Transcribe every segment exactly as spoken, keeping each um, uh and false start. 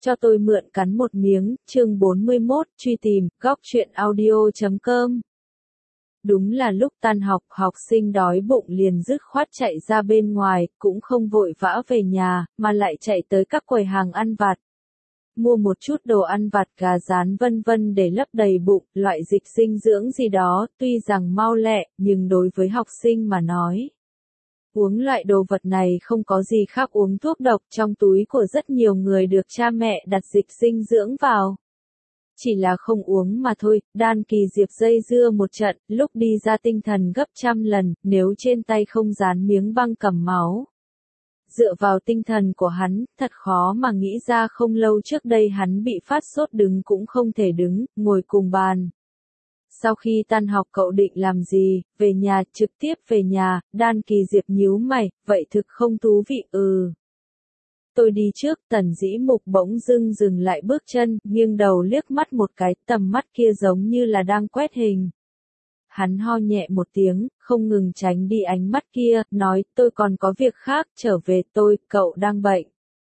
Cho tôi mượn cắn một miếng, chương bốn mươi mốt, truy tìm, góc truyện audio chấm com. Đúng là lúc tan học, học sinh đói bụng liền dứt khoát chạy ra bên ngoài, cũng không vội vã về nhà, mà lại chạy tới các quầy hàng ăn vặt. Mua một chút đồ ăn vặt, gà rán vân vân để lấp đầy bụng, loại dịch dinh dưỡng gì đó, tuy rằng mau lẹ, nhưng đối với học sinh mà nói. Uống loại đồ vật này không có gì khác uống thuốc độc, trong túi của rất nhiều người được cha mẹ đặt dịch dinh dưỡng vào. Chỉ là không uống mà thôi, Đan Kỳ Diệp dây dưa một trận, lúc đi ra tinh thần gấp trăm lần, nếu trên tay không dán miếng băng cầm máu. Dựa vào tinh thần của hắn, thật khó mà nghĩ ra không lâu trước đây hắn bị phát sốt đứng cũng không thể đứng, ngồi cùng bàn. Sau khi tan học cậu định làm gì, về nhà, trực tiếp về nhà, Đan Kỳ Diệp nhíu mày, vậy thực không thú vị, ừ. Tôi đi trước, Tần Dĩ Mục bỗng dưng dừng lại bước chân, nghiêng đầu liếc mắt một cái, tầm mắt kia giống như là đang quét hình. Hắn ho nhẹ một tiếng, không ngừng tránh đi ánh mắt kia, nói, tôi còn có việc khác, trở về tôi, cậu đang bệnh.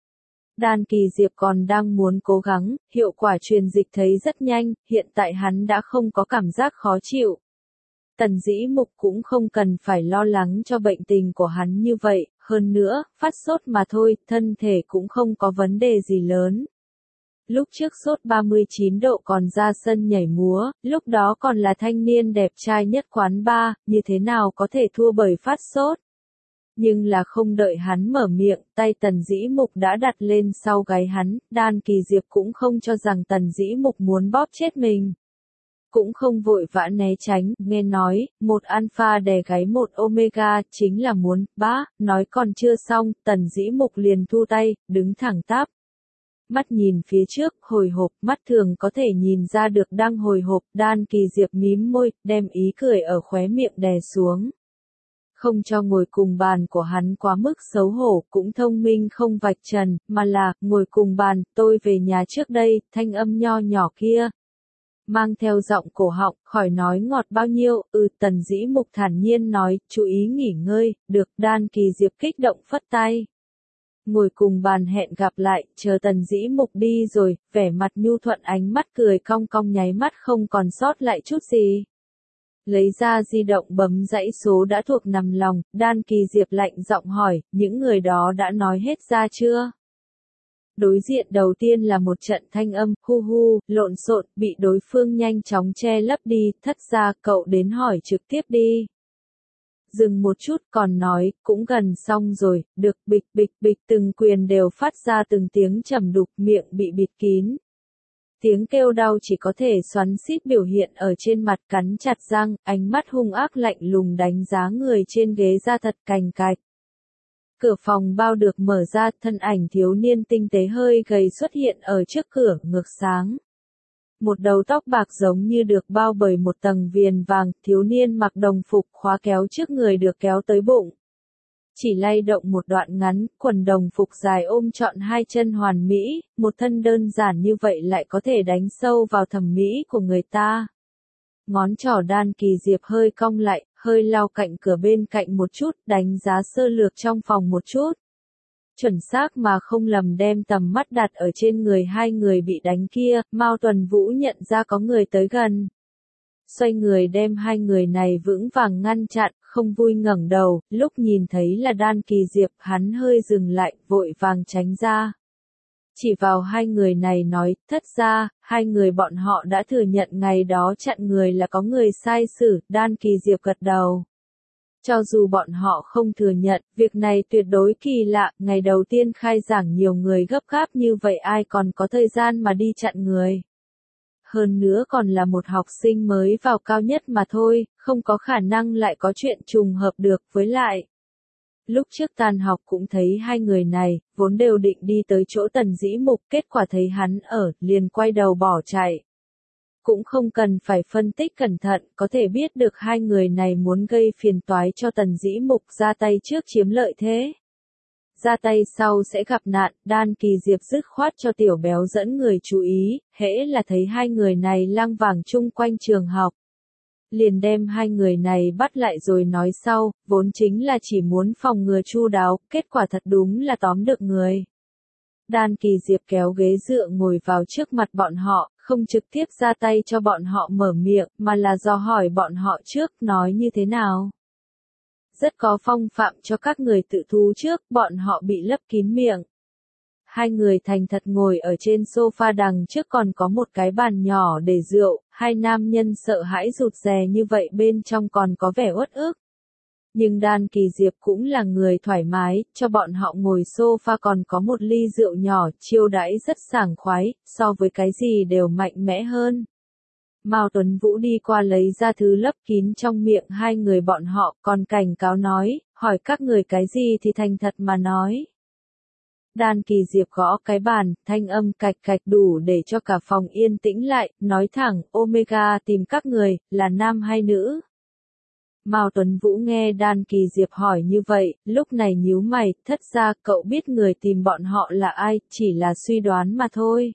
Đan Kỳ Diệp còn đang muốn cố gắng, hiệu quả truyền dịch thấy rất nhanh, hiện tại hắn đã không có cảm giác khó chịu. Tần Dĩ Mục cũng không cần phải lo lắng cho bệnh tình của hắn như vậy, hơn nữa, phát sốt mà thôi, thân thể cũng không có vấn đề gì lớn. Lúc trước sốt ba mươi chín độ còn ra sân nhảy múa, lúc đó còn là thanh niên đẹp trai nhất quán bar, như thế nào có thể thua bởi phát sốt. Nhưng là không đợi hắn mở miệng, tay Tần Dĩ Mục đã đặt lên sau gáy hắn, Đan Kỳ Diệp cũng không cho rằng Tần Dĩ Mục muốn bóp chết mình. Cũng không vội vã né tránh, nghe nói, một alpha đè gáy một omega, chính là muốn, bá, nói còn chưa xong, Tần Dĩ Mục liền thu tay, đứng thẳng tắp. Mắt nhìn phía trước, hồi hộp, mắt thường có thể nhìn ra được đang hồi hộp, Đan Kỳ Diệp mím môi, đem ý cười ở khóe miệng đè xuống. Không cho ngồi cùng bàn của hắn quá mức xấu hổ, cũng thông minh không vạch trần, mà là, ngồi cùng bàn, tôi về nhà trước đây, thanh âm nho nhỏ kia. Mang theo giọng cổ họng, khỏi nói ngọt bao nhiêu, ừ, Tần Dĩ Mục thản nhiên nói, chú ý nghỉ ngơi, được, Đan Kỳ Diệp kích động phất tay. Ngồi cùng bàn hẹn gặp lại, chờ Tần Dĩ Mục đi rồi, vẻ mặt nhu thuận ánh mắt cười cong cong nháy mắt không còn sót lại chút gì. Lấy ra di động bấm dãy số đã thuộc nằm lòng, Đan Kỳ Diệp lạnh giọng hỏi, những người đó đã nói hết ra chưa? Đối diện đầu tiên là một trận thanh âm, hu hu, lộn xộn, bị đối phương nhanh chóng che lấp đi, thất ra, cậu đến hỏi trực tiếp đi. Dừng một chút còn nói, cũng gần xong rồi, được, bịch bịch bịch từng quyền đều phát ra từng tiếng trầm đục, miệng bị bịt kín. Tiếng kêu đau chỉ có thể xoắn xít biểu hiện ở trên mặt, cắn chặt răng, ánh mắt hung ác lạnh lùng đánh giá người trên ghế ra thật cành cạch. Cửa phòng bao được mở ra, thân ảnh thiếu niên tinh tế hơi gầy xuất hiện ở trước cửa, ngược sáng. Một đầu tóc bạc giống như được bao bởi một tầng viền vàng, thiếu niên mặc đồng phục khóa kéo trước người được kéo tới bụng. Chỉ lay động một đoạn ngắn, quần đồng phục dài ôm trọn hai chân hoàn mỹ, một thân đơn giản như vậy lại có thể đánh sâu vào thẩm mỹ của người ta. Ngón trỏ Đan Kỳ Diệp hơi cong lại, hơi lao cạnh cửa bên cạnh một chút, đánh giá sơ lược trong phòng một chút. Chuẩn xác mà không lầm đem tầm mắt đặt ở trên người hai người bị đánh kia, Mao Tuần Vũ nhận ra có người tới gần. Xoay người đem hai người này vững vàng ngăn chặn, không vui ngẩng đầu, lúc nhìn thấy là Đan Kỳ Diệp, hắn hơi dừng lại, vội vàng tránh ra. Chỉ vào hai người này nói, thất ra, hai người bọn họ đã thừa nhận ngày đó chặn người là có người sai xử, Đan Kỳ Diệp gật đầu. Cho dù bọn họ không thừa nhận, việc này tuyệt đối kỳ lạ, ngày đầu tiên khai giảng nhiều người gấp gáp như vậy ai còn có thời gian mà đi chặn người. Hơn nữa còn là một học sinh mới vào cao nhất mà thôi, không có khả năng lại có chuyện trùng hợp được với lại. Lúc trước tan học cũng thấy hai người này, vốn đều định đi tới chỗ Tần Dĩ Mục, kết quả thấy hắn ở, liền quay đầu bỏ chạy. Cũng không cần phải phân tích cẩn thận, có thể biết được hai người này muốn gây phiền toái cho Tần Dĩ Mục, ra tay trước chiếm lợi thế. Ra tay sau sẽ gặp nạn, Đan Kỳ Diệp dứt khoát cho tiểu béo dẫn người chú ý, hễ là thấy hai người này lang vàng chung quanh trường học. Liền đem hai người này bắt lại rồi nói sau, vốn chính là chỉ muốn phòng ngừa chu đáo, kết quả thật đúng là tóm được người. Đan Kỳ Diệp kéo ghế dựa ngồi vào trước mặt bọn họ, không trực tiếp ra tay cho bọn họ mở miệng, mà là dò hỏi bọn họ trước, nói như thế nào. Rất có phong phạm cho các người tự thú trước, bọn họ bị lấp kín miệng. Hai người thành thật ngồi ở trên sofa đằng trước, còn có một cái bàn nhỏ để rượu, hai nam nhân sợ hãi rụt rè như vậy bên trong còn có vẻ uất ức. Nhưng Đan Kỳ Diệp cũng là người thoải mái, cho bọn họ ngồi sofa còn có một ly rượu nhỏ, chiêu đãi rất sảng khoái, so với cái gì đều mạnh mẽ hơn. Mao Tuấn Vũ đi qua lấy ra thứ lấp kín trong miệng hai người bọn họ, còn cảnh cáo nói, hỏi các người cái gì thì thành thật mà nói. Đan Kỳ Diệp gõ cái bàn, thanh âm cạch cạch đủ để cho cả phòng yên tĩnh lại, nói thẳng, Omega tìm các người, là nam hay nữ? Mao Tuấn Vũ nghe Đan Kỳ Diệp hỏi như vậy, lúc này nhíu mày, thất ra cậu biết người tìm bọn họ là ai, chỉ là suy đoán mà thôi.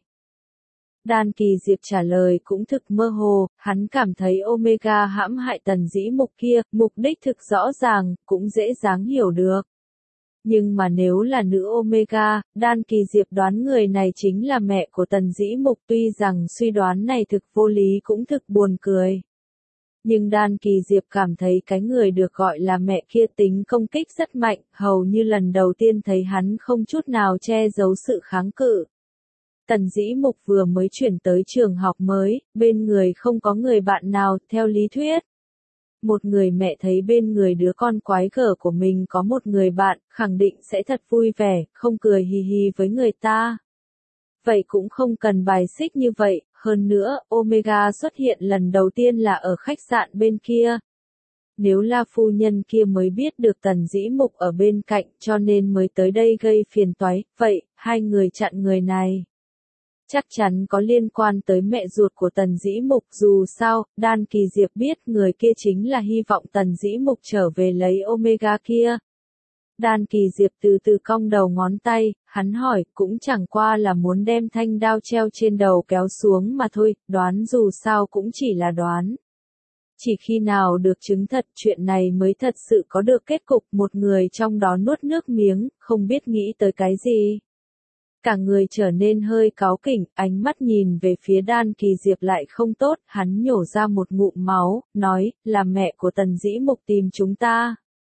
Đan Kỳ Diệp trả lời cũng thực mơ hồ, hắn cảm thấy Omega hãm hại Tần Dĩ Mục kia, mục đích thực rõ ràng, cũng dễ dàng hiểu được. Nhưng mà nếu là nữ Omega, Đan Kỳ Diệp đoán người này chính là mẹ của Tần Dĩ Mục, tuy rằng suy đoán này thực vô lý cũng thực buồn cười. Nhưng Đan Kỳ Diệp cảm thấy cái người được gọi là mẹ kia tính công kích rất mạnh, hầu như lần đầu tiên thấy hắn không chút nào che giấu sự kháng cự. Tần Dĩ Mục vừa mới chuyển tới trường học mới, bên người không có người bạn nào, theo lý thuyết. Một người mẹ thấy bên người đứa con quái gở của mình có một người bạn, khẳng định sẽ thật vui vẻ, không cười hì hì với người ta. Vậy cũng không cần bài xích như vậy, hơn nữa, Omega xuất hiện lần đầu tiên là ở khách sạn bên kia. Nếu là phu nhân kia mới biết được Tần Dĩ Mục ở bên cạnh cho nên mới tới đây gây phiền toái, vậy, hai người chặn người này. Chắc chắn có liên quan tới mẹ ruột của Tần Dĩ Mục, dù sao, Đan Kỳ Diệp biết người kia chính là hy vọng Tần Dĩ Mục trở về lấy Omega kia. Đan Kỳ Diệp từ từ cong đầu ngón tay, hắn hỏi, cũng chẳng qua là muốn đem thanh đao treo trên đầu kéo xuống mà thôi, đoán dù sao cũng chỉ là đoán. Chỉ khi nào được chứng thật chuyện này mới thật sự có được kết cục, một người trong đó nuốt nước miếng, không biết nghĩ tới cái gì. Cả người trở nên hơi cáu kỉnh, ánh mắt nhìn về phía Đan Kỳ Diệp lại không tốt, hắn nhổ ra một ngụm máu, nói, là mẹ của Tần Dĩ Mục tìm chúng ta.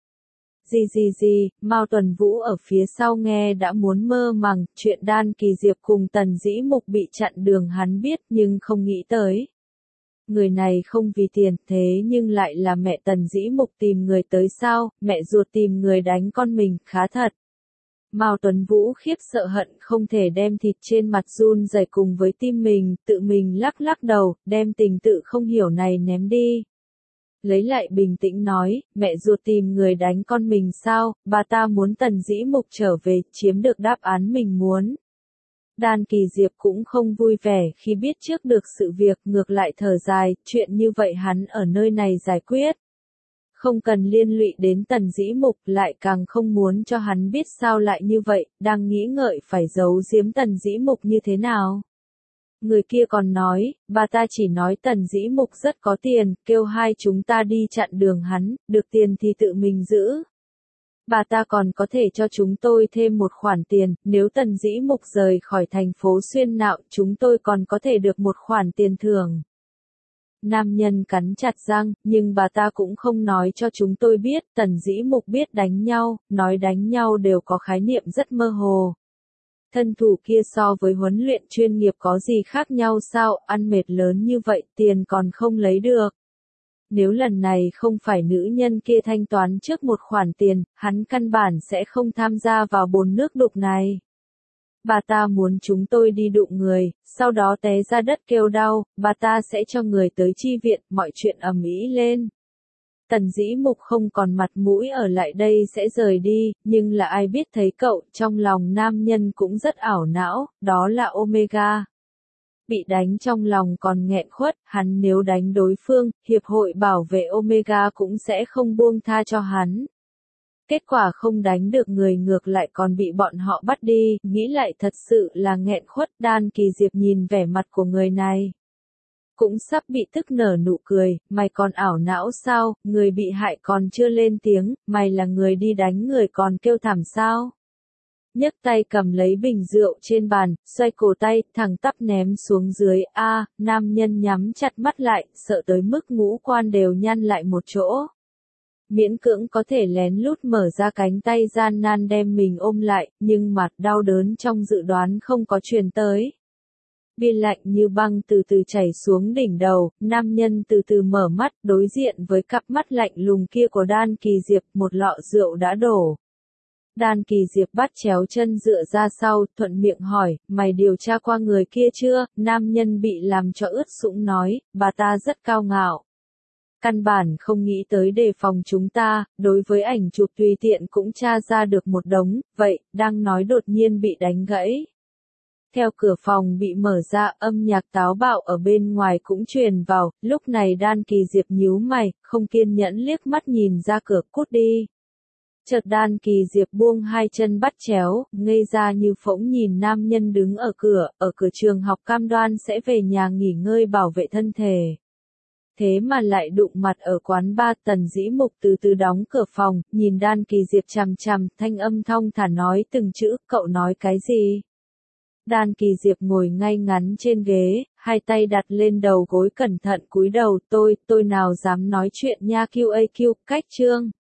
Gì gì gì, Mao Tuấn Vũ ở phía sau nghe đã muốn mơ màng, chuyện Đan Kỳ Diệp cùng Tần Dĩ Mục bị chặn đường hắn biết nhưng không nghĩ tới. Người này không vì tiền, thế nhưng lại là mẹ Tần Dĩ Mục tìm người tới sao, mẹ ruột tìm người đánh con mình, khá thật. Mao Tuấn Vũ khiếp sợ hận không thể đem thịt trên mặt run rẩy cùng với tim mình, tự mình lắc lắc đầu, đem tình tự không hiểu này ném đi. Lấy lại bình tĩnh nói, mẹ ruột tìm người đánh con mình sao, bà ta muốn Tần Dĩ Mục trở về, chiếm được đáp án mình muốn. Đan Kỳ Diệp cũng không vui vẻ khi biết trước được sự việc, ngược lại thở dài, chuyện như vậy hắn ở nơi này giải quyết. Không cần liên lụy đến Tần Dĩ Mục, lại càng không muốn cho hắn biết sao lại như vậy, đang nghĩ ngợi phải giấu giếm Tần Dĩ Mục như thế nào. Người kia còn nói, bà ta chỉ nói Tần Dĩ Mục rất có tiền, kêu hai chúng ta đi chặn đường hắn, được tiền thì tự mình giữ. Bà ta còn có thể cho chúng tôi thêm một khoản tiền, nếu Tần Dĩ Mục rời khỏi thành phố Xuyên Nạo, chúng tôi còn có thể được một khoản tiền thưởng. Nam nhân cắn chặt răng, nhưng bà ta cũng không nói cho chúng tôi biết, Tần Dĩ Mục biết đánh nhau, nói đánh nhau đều có khái niệm rất mơ hồ. Thân thủ kia so với huấn luyện chuyên nghiệp có gì khác nhau sao, ăn mệt lớn như vậy, tiền còn không lấy được. Nếu lần này không phải nữ nhân kia thanh toán trước một khoản tiền, hắn căn bản sẽ không tham gia vào bồn nước đục này. Bà ta muốn chúng tôi đi đụng người, sau đó té ra đất kêu đau, bà ta sẽ cho người tới chi viện, mọi chuyện ầm ĩ lên. Tần Dĩ Mục không còn mặt mũi ở lại đây sẽ rời đi, nhưng là ai biết thấy cậu, trong lòng nam nhân cũng rất ảo não, đó là Omega. Bị đánh trong lòng còn nghẹn khuất, hắn nếu đánh đối phương, Hiệp hội bảo vệ Omega cũng sẽ không buông tha cho hắn. Kết quả không đánh được người ngược lại còn bị bọn họ bắt đi, nghĩ lại thật sự là nghẹn khuất. Đan Kỳ Diệp nhìn vẻ mặt của người này. Cũng sắp bị tức nở nụ cười, mày còn ảo não sao, người bị hại còn chưa lên tiếng, mày là người đi đánh người còn kêu thảm sao. nhấc tay cầm lấy bình rượu trên bàn, xoay cổ tay, thẳng tắp ném xuống dưới. A, nam nhân nhắm chặt mắt lại, sợ tới mức ngũ quan đều nhăn lại một chỗ. Miễn cưỡng có thể lén lút mở ra cánh tay gian nan đem mình ôm lại, nhưng mặt đau đớn trong dự đoán không có truyền tới. Viên lạnh như băng từ từ chảy xuống đỉnh đầu, nam nhân từ từ mở mắt, đối diện với cặp mắt lạnh lùng kia của Đan Kỳ Diệp, một lọ rượu đã đổ. Đan Kỳ Diệp bắt chéo chân dựa ra sau, thuận miệng hỏi, mày điều tra qua người kia chưa? Nam nhân bị làm cho ướt sũng nói, bà ta rất cao ngạo. Căn bản không nghĩ tới đề phòng chúng ta, đối với ảnh chụp tùy tiện cũng tra ra được một đống, vậy, đang nói đột nhiên bị đánh gãy. Theo cửa phòng bị mở ra, âm nhạc táo bạo ở bên ngoài cũng truyền vào, lúc này Đan Kỳ Diệp nhíu mày, không kiên nhẫn liếc mắt nhìn ra cửa, cút đi. Chợt Đan Kỳ Diệp buông hai chân bắt chéo, ngây ra như phỗng nhìn nam nhân đứng ở cửa, ở cửa trường học cam đoan sẽ về nhà nghỉ ngơi bảo vệ thân thể. Thế mà lại đụng mặt ở quán bar. Tần Dĩ Mục từ từ đóng cửa phòng, nhìn Đan Kỳ Diệp chằm chằm, thanh âm thong thả nói từng chữ, cậu nói cái gì? Đan Kỳ Diệp ngồi ngay ngắn trên ghế, hai tay đặt lên đầu gối cẩn thận cúi đầu, tôi, tôi nào dám nói chuyện nha. quy a quy, cách chương.